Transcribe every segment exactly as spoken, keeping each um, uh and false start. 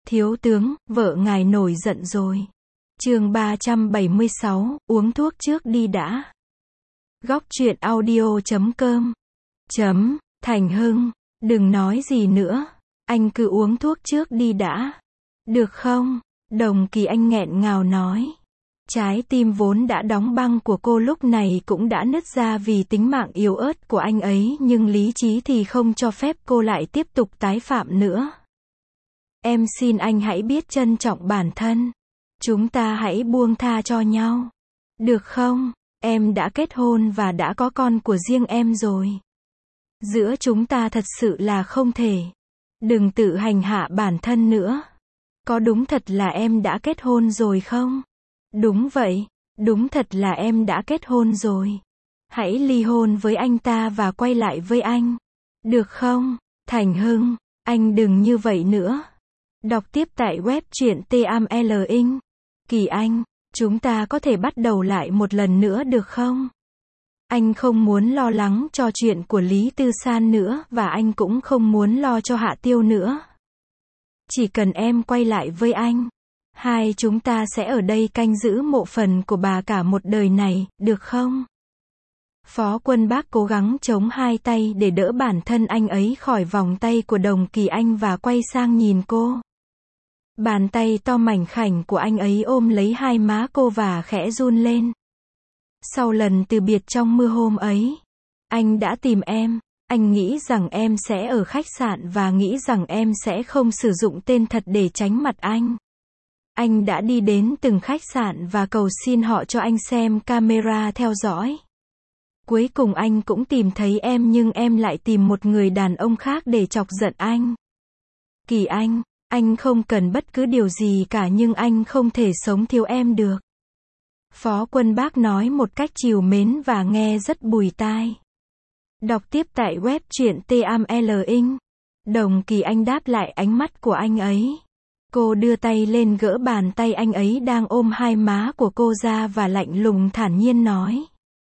Thiếu tướng, vợ ngài nổi giận rồi. Chương ba trăm bảy mươi sáu, uống thuốc trước đi đã. Góc truyện audio chấm com. Chấm, Thành Hưng, đừng nói gì nữa. Anh cứ uống thuốc trước đi đã. Được không? Đồng Kỳ Anh nghẹn ngào nói. Trái tim vốn đã đóng băng của cô lúc này cũng đã nứt ra vì tính mạng yếu ớt của anh ấy, nhưng lý trí thì không cho phép cô lại tiếp tục tái phạm nữa. Em xin anh hãy biết trân trọng bản thân. Chúng ta hãy buông tha cho nhau. Được không? Em đã kết hôn và đã có con của riêng em rồi. Giữa chúng ta thật sự là không thể. Đừng tự hành hạ bản thân nữa. Có đúng thật là em đã kết hôn rồi không? Đúng vậy, đúng thật là em đã kết hôn rồi. Hãy ly hôn với anh ta và quay lại với anh. Được không? Thành Hưng, anh đừng như vậy nữa. Đọc tiếp tại web truyện T A M L Inc. Kỳ Anh, chúng ta có thể bắt đầu lại một lần nữa được không? Anh không muốn lo lắng cho chuyện của Lý Tư San nữa, và anh cũng không muốn lo cho Hạ Tiêu nữa. Chỉ cần em quay lại với anh, hai chúng ta sẽ ở đây canh giữ mộ phần của bà cả một đời này, được không? Phó Quân Bác cố gắng chống hai tay để đỡ bản thân anh ấy khỏi vòng tay của Đồng Kỳ Anh và quay sang nhìn cô. Bàn tay to mảnh khảnh của anh ấy ôm lấy hai má cô và khẽ run lên. Sau lần từ biệt trong mưa hôm ấy, anh đã tìm em. Anh nghĩ rằng em sẽ ở khách sạn và nghĩ rằng em sẽ không sử dụng tên thật để tránh mặt anh. Anh đã đi đến từng khách sạn và cầu xin họ cho anh xem camera theo dõi. Cuối cùng anh cũng tìm thấy em, nhưng em lại tìm một người đàn ông khác để chọc giận anh. Kỳ Anh, anh không cần bất cứ điều gì cả, nhưng anh không thể sống thiếu em được. Phó Quân Bác nói một cách trìu mến và nghe rất bùi tai. Đọc tiếp tại web truyện T A M L Inc. Đồng Kỳ Anh đáp lại ánh mắt của anh ấy. Cô đưa tay lên gỡ bàn tay anh ấy đang ôm hai má của cô ra và lạnh lùng thản nhiên nói.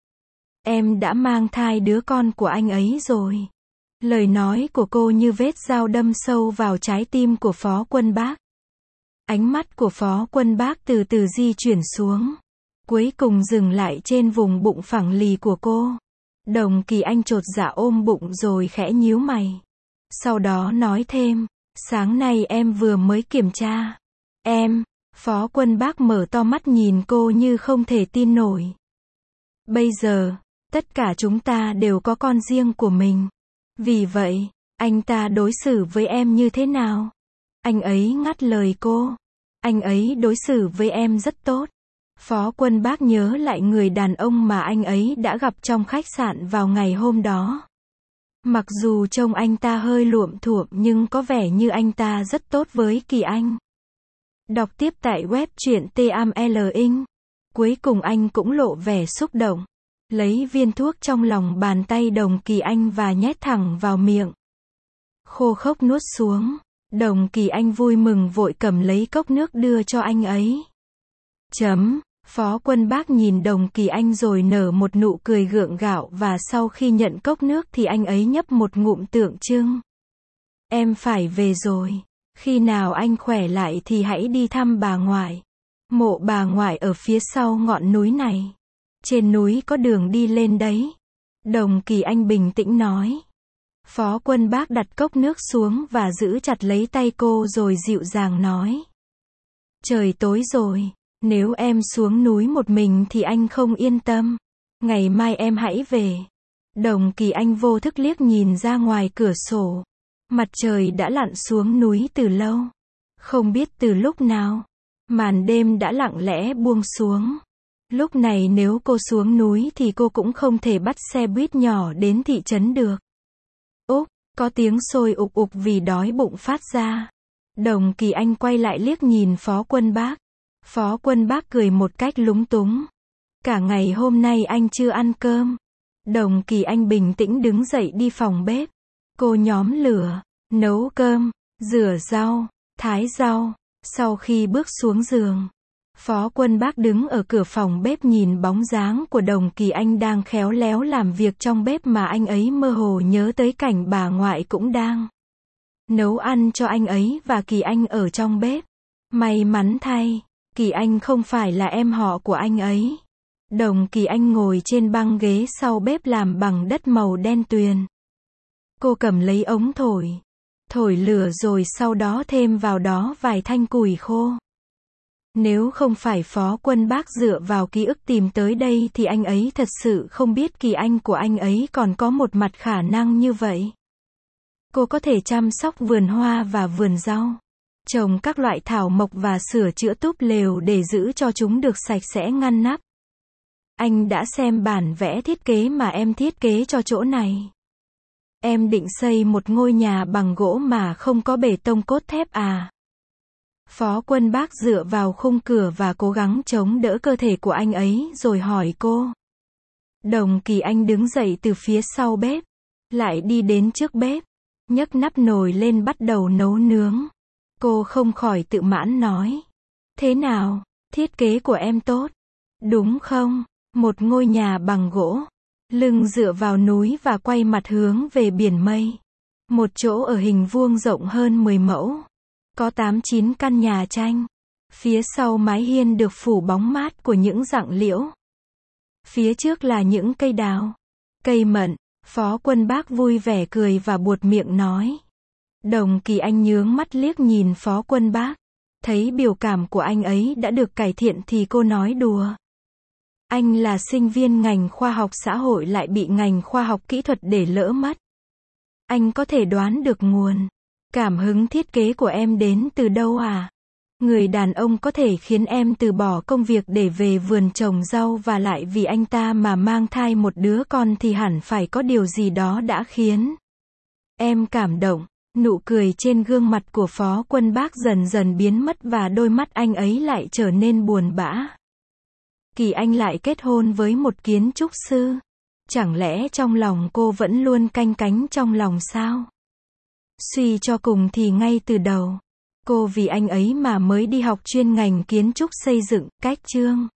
Em đã mang thai đứa con của anh ấy rồi. Lời nói của cô như vết dao đâm sâu vào trái tim của Phó Quân Bác. Ánh mắt của Phó Quân Bác từ từ di chuyển xuống, cuối cùng dừng lại trên vùng bụng phẳng lì của cô. Đồng Kỳ Anh chột dạ ôm bụng rồi khẽ nhíu mày. Sau đó nói thêm, sáng nay em vừa mới kiểm tra. Em, Phó Quân Bác mở to mắt nhìn cô như không thể tin nổi. Bây giờ, tất cả chúng ta đều có con riêng của mình. Vì vậy, anh ta đối xử với em như thế nào? Anh ấy ngắt lời cô. Anh ấy đối xử với em rất tốt. Phó Quân Bác nhớ lại người đàn ông mà anh ấy đã gặp trong khách sạn vào ngày hôm đó. Mặc dù trông anh ta hơi luộm thuộm nhưng có vẻ như anh ta rất tốt với Kỳ Anh. Đọc tiếp tại web truyện T A M L Inc. Cuối cùng anh cũng lộ vẻ xúc động. Lấy viên thuốc trong lòng bàn tay Đồng Kỳ Anh và nhét thẳng vào miệng. Khô khốc nuốt xuống. Đồng Kỳ Anh vui mừng vội cầm lấy cốc nước đưa cho anh ấy. Chấm. Phó Quân Bác nhìn Đồng Kỳ Anh rồi nở một nụ cười gượng gạo, và sau khi nhận cốc nước thì anh ấy nhấp một ngụm tượng trưng. Em phải về rồi. Khi nào anh khỏe lại thì hãy đi thăm bà ngoại. Mộ bà ngoại ở phía sau ngọn núi này. Trên núi có đường đi lên đấy. Đồng Kỳ Anh bình tĩnh nói. Phó Quân Bác đặt cốc nước xuống và giữ chặt lấy tay cô rồi dịu dàng nói. Trời tối rồi. Nếu em xuống núi một mình thì anh không yên tâm. Ngày mai em hãy về. Đồng Kỳ Anh vô thức liếc nhìn ra ngoài cửa sổ. Mặt trời đã lặn xuống núi từ lâu. Không biết từ lúc nào, màn đêm đã lặng lẽ buông xuống. Lúc này nếu cô xuống núi thì cô cũng không thể bắt xe buýt nhỏ đến thị trấn được. Úp, có tiếng sôi ục ục vì đói bụng phát ra. Đồng Kỳ Anh quay lại liếc nhìn Phó Quân Bác. Phó Quân Bác cười một cách lúng túng. Cả ngày hôm nay anh chưa ăn cơm. Đồng Kỳ Anh bình tĩnh đứng dậy đi phòng bếp. Cô nhóm lửa, nấu cơm, rửa rau, thái rau. Sau khi bước xuống giường, Phó Quân Bác đứng ở cửa phòng bếp nhìn bóng dáng của Đồng Kỳ Anh đang khéo léo làm việc trong bếp mà anh ấy mơ hồ nhớ tới cảnh bà ngoại cũng đang nấu ăn cho anh ấy và Kỳ Anh ở trong bếp. May mắn thay, Kỳ Anh không phải là em họ của anh ấy. Đồng Kỳ Anh ngồi trên băng ghế sau bếp làm bằng đất màu đen tuyền. Cô cầm lấy ống thổi, thổi lửa rồi sau đó thêm vào đó vài thanh củi khô. Nếu không phải Phó Quân Bác dựa vào ký ức tìm tới đây thì anh ấy thật sự không biết Kỳ Anh của anh ấy còn có một mặt khả năng như vậy. Cô có thể chăm sóc vườn hoa và vườn rau, trồng các loại thảo mộc và sửa chữa túp lều để giữ cho chúng được sạch sẽ ngăn nắp. Anh đã xem bản vẽ thiết kế mà em thiết kế cho chỗ này. Em định xây một ngôi nhà bằng gỗ mà không có bê tông cốt thép à? Phó Quân Bác dựa vào khung cửa và cố gắng chống đỡ cơ thể của anh ấy rồi hỏi cô. Đồng Kỳ Anh đứng dậy từ phía sau bếp, lại đi đến trước bếp, nhấc nắp nồi lên bắt đầu nấu nướng. Cô không khỏi tự mãn nói. Thế nào, thiết kế của em tốt, đúng không? Một ngôi nhà bằng gỗ, lưng dựa vào núi và quay mặt hướng về biển mây. Một chỗ ở hình vuông rộng hơn mười mẫu. Có tám chín căn nhà tranh. Phía sau mái hiên được phủ bóng mát của những rặng liễu. Phía trước là những cây đào, cây mận. Phó Quân Bác vui vẻ cười và buột miệng nói. Đồng Kỳ Anh nhướng mắt liếc nhìn Phó Quân Bác. Thấy biểu cảm của anh ấy đã được cải thiện thì cô nói đùa. Anh là sinh viên ngành khoa học xã hội lại bị ngành khoa học kỹ thuật để lỡ mất. Anh có thể đoán được nguồn cảm hứng thiết kế của em đến từ đâu à? Người đàn ông có thể khiến em từ bỏ công việc để về vườn trồng rau và lại vì anh ta mà mang thai một đứa con thì hẳn phải có điều gì đó đã khiến em cảm động. Nụ cười trên gương mặt của Phó Quân Bác dần dần biến mất và đôi mắt anh ấy lại trở nên buồn bã. Kỳ Anh lại kết hôn với một kiến trúc sư. Chẳng lẽ trong lòng cô vẫn luôn canh cánh trong lòng sao? Suy cho cùng thì ngay từ đầu, cô vì anh ấy mà mới đi học chuyên ngành kiến trúc xây dựng, cách chương.